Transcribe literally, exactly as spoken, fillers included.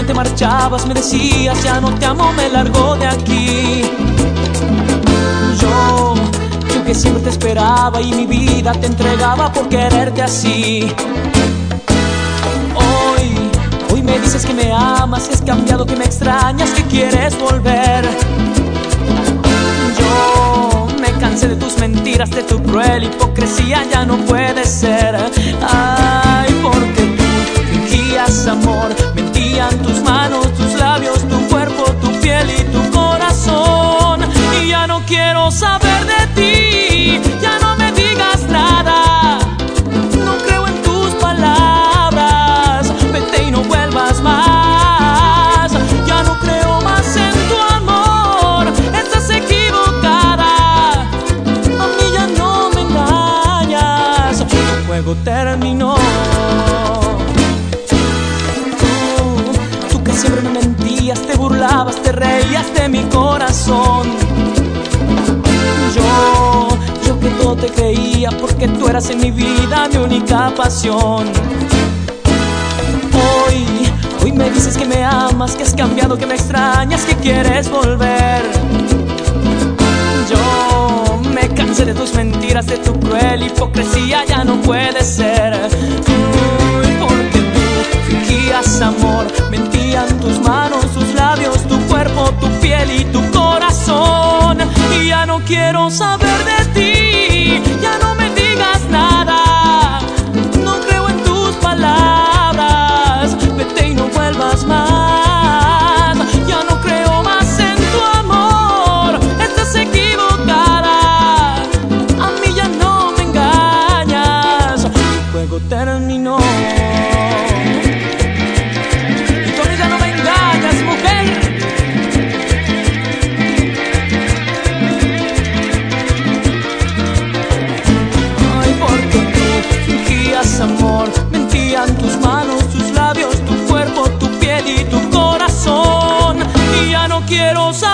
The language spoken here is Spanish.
te marchabas me decías ya no te amo, me largo de aquí. Yo, yo que siempre te esperaba y mi vida te entregaba por quererte así. Hoy, hoy me dices que me amas, que has cambiado, que me extrañas, que quieres volver. Yo me cansé de tus mentiras, de tu cruel hipocresía, ya no puede ser. Ay, porque tú fingías amor, mentían tus manos, tus labios, tu cuerpo, tu piel y tu corazón. Y ya no quiero saber de ti, ya no me digas nada. No creo en tus palabras, vete y no vuelvas más. Ya no creo más en tu amor, estás equivocada. A mí ya no me engañas, tu juego terminó. Tú, tú que siempre me mentías, te burlabas, te reías de mi corazón. Yo, yo que todo te creía porque tú eras en mi vida mi única pasión. Hoy, hoy me dices que me amas, que has cambiado, que me extrañas, que quieres volver. Yo me cansé de tus mentiras, de tu cruel hipocresía, ya no puede ser. Uy, porque tú fingías amor, mentían tus manos, tus labios, tu cuerpo, tu piel y tu corazón. Y ya no quiero saber de ti, ya no me digas nada. No creo en tus palabras, vete y no vuelvas más. Ya no creo más en tu amor, estás equivocada. A mí ya no me engañas, tu juego terminó. Y tú a mí ya no me engañas, mujer. Amor, mentían tus manos, tus labios, tu cuerpo, tu piel y tu corazón. Y ya no quiero saber